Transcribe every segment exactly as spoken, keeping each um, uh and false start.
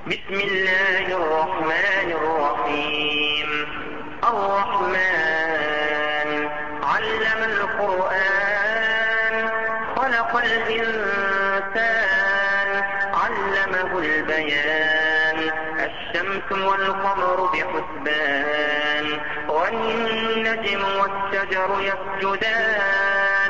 بسم الله الرحمن الرحيم. الرحمن علم القرآن خلق الإنسان علمه البيان. الشمس والقمر بحسبان والنجم والشجر يسجدان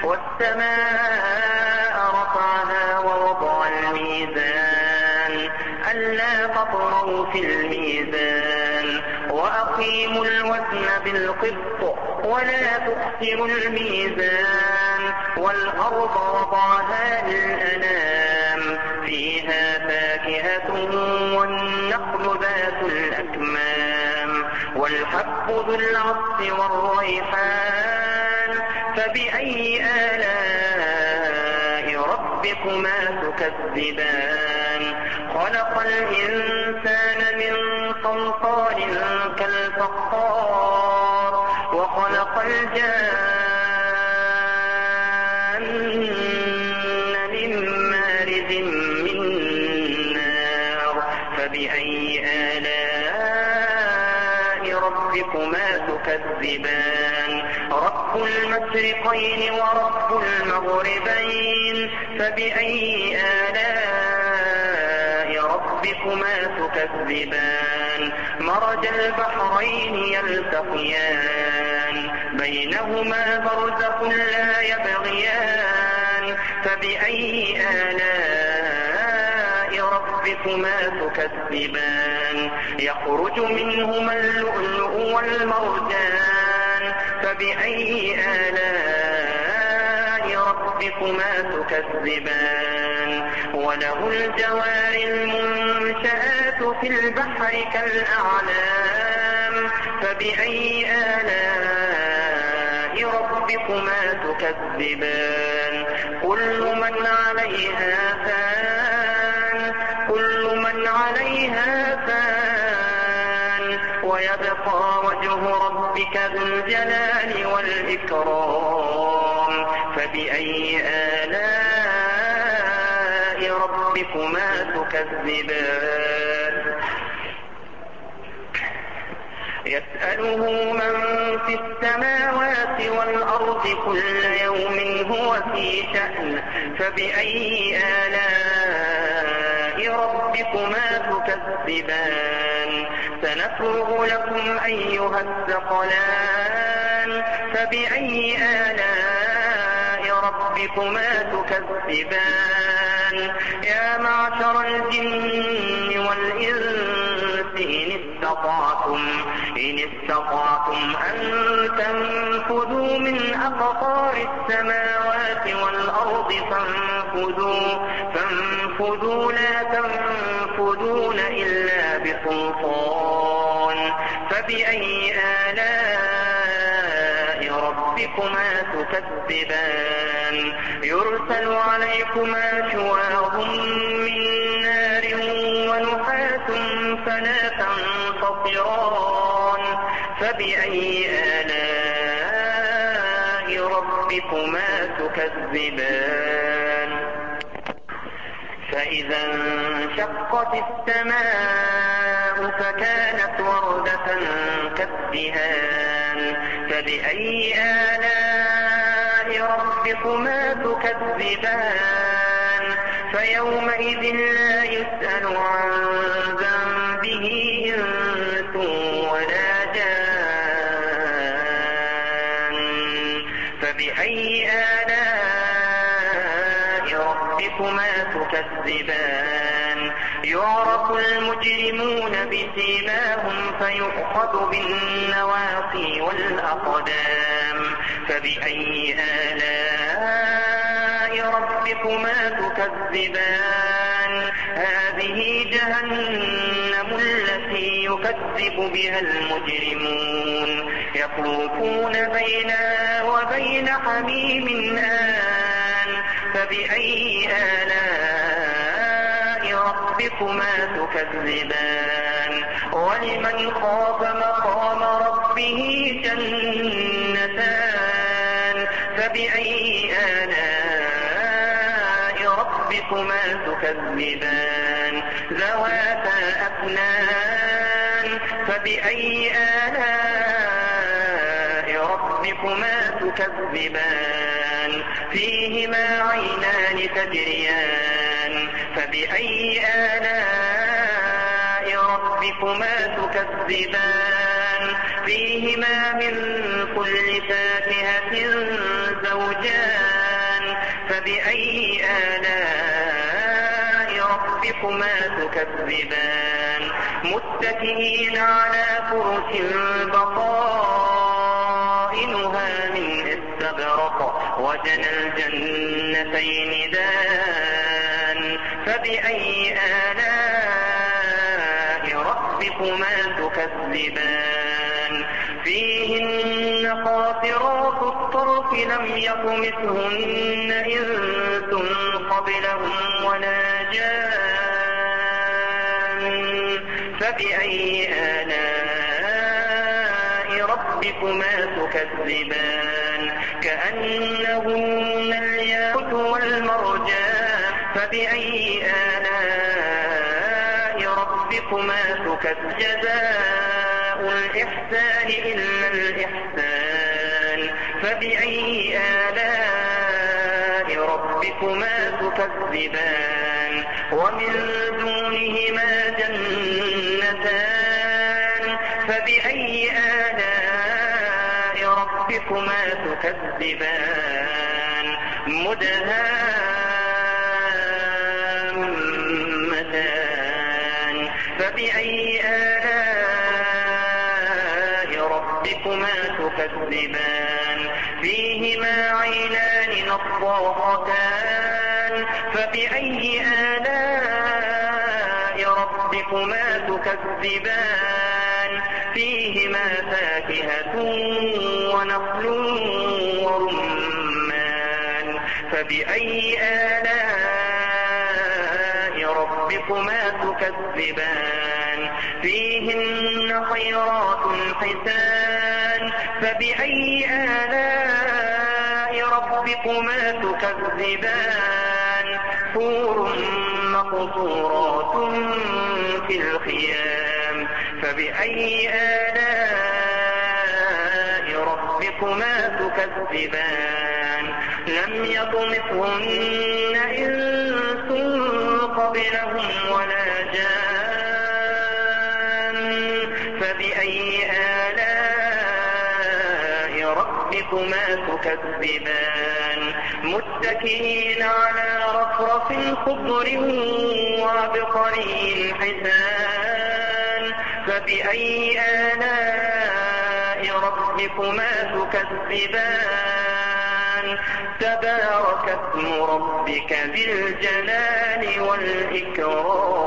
والسماء رفعها ووضع الميزان ألا تطغوا في الميزان وأقيموا الوزن بالقسط ولا تخسروا الميزان والأرض وضعها للأنام فيها فاكهة والنخل ذات الأكمام والحب ذو العصف والريحان فبأي آلاء ربكما تكذبان. خلق الإنسان من صلصال كالفخار وخلق الجان من مارج من نار فبأي آلاء ربكما تكذبان. رب المشرقين ورب المغربين فبأي آلاء ربكما تكذبان. مرج البحرين يلتقيان بينهما برزخ لا يبغيان فبأي آلاء ربكما تكذبان. يخرج منهما اللؤلؤ والمرجان فبأي آلاء ربكما تكذبان. وله الجوار المنشآت في البحر كالأعلام فبأي آلاء ربكما تكذبان. كل من عليها فان كل من عليها فان ويبقى وجه ربك ذو الجلال والإكرام فبأي آلاء ربكما تكذبان. يسأله من في السماوات والأرض كل يوم هو في شأن فبأي آلاء ربكما تكذبان. سنفرغ لكم أيها الثقلان فبأي آلاء ربكما تكذبان. يا معشر الجن والإنس إن استطعتم إن استطعتم أن تنفذوا من أقطار السماوات والأرض فانفذوا فانفذوا لا تنفذون إلا بسلطان فبأي آلاء ربكما تكذبان. يرسل عليكما شواظ من نار ونحاس فلا تنتصران فبأي آلاء ربكما تكذبان. فإذا انشقت السماء فكانت وردة كالدهان فبأي آلاء ربكما تكذبان. فيومئذ لا يسأل عن ذنبه إنس ولا جان فبأي آلاء ربكما تكذبان. يعرف المجرمون بسيماهم فيؤخذ بالنواصي والأقدام فبأي آلاء ربكما تكذبان. هذه جهنم التي يكذب بها المجرمون يطوفون بينها وبين حميم آن فبأي آلاء ربكما تكذبان. ولمن خاف مقام ربه جنتان فبأي آلاء ربكما تكذبان. ذواتا أفنان فبأي آلاء ربكما تكذبان فيهما عينان تجريان فبأي آلاء ربكما تكذبان فيهما من كل فاكهة زوجان فبأي آلاء ربكما تكذبان متكئين على فرش بطائنها من استبرق وجنى الجنتين دان فبأي آلاء ربكما تكذبان فيهن قاصرات الطرف لم يطمثهن إنس قبلهم ولا جان فبأي آلاء ربكما تكذبان كأنهن الياقوت والمرجان فبأي آلاء ربكما تكذبان جزاء الإحسان إلا الإحسان فبأي آلاء ربكما تكذبان ومن دونهما جنتان فبأي آلاء ربكما تكذبان مدهامتان فبأي آلاء ربكما تكذبان فيهما عينان نضاختان فبأي آلاء ربكما تكذبان فيهما فاكهة ونخل ورمان فبأي آلاء ربكما تكذبان فيهن خيرات حسان فبأي آلاء ربكما تكذبان حور مقصورات في الخيام فبأي آلاء ربكما تكذبان لم يطمثهن إنس قبلهم ولا جان فبأي آلاء ربكما تكذبان متكئين على رفرف خضر وعبقري حسان فبأي آلاء ربكما تكذبان تبارك اسم ربك ذي الجلال والإكرام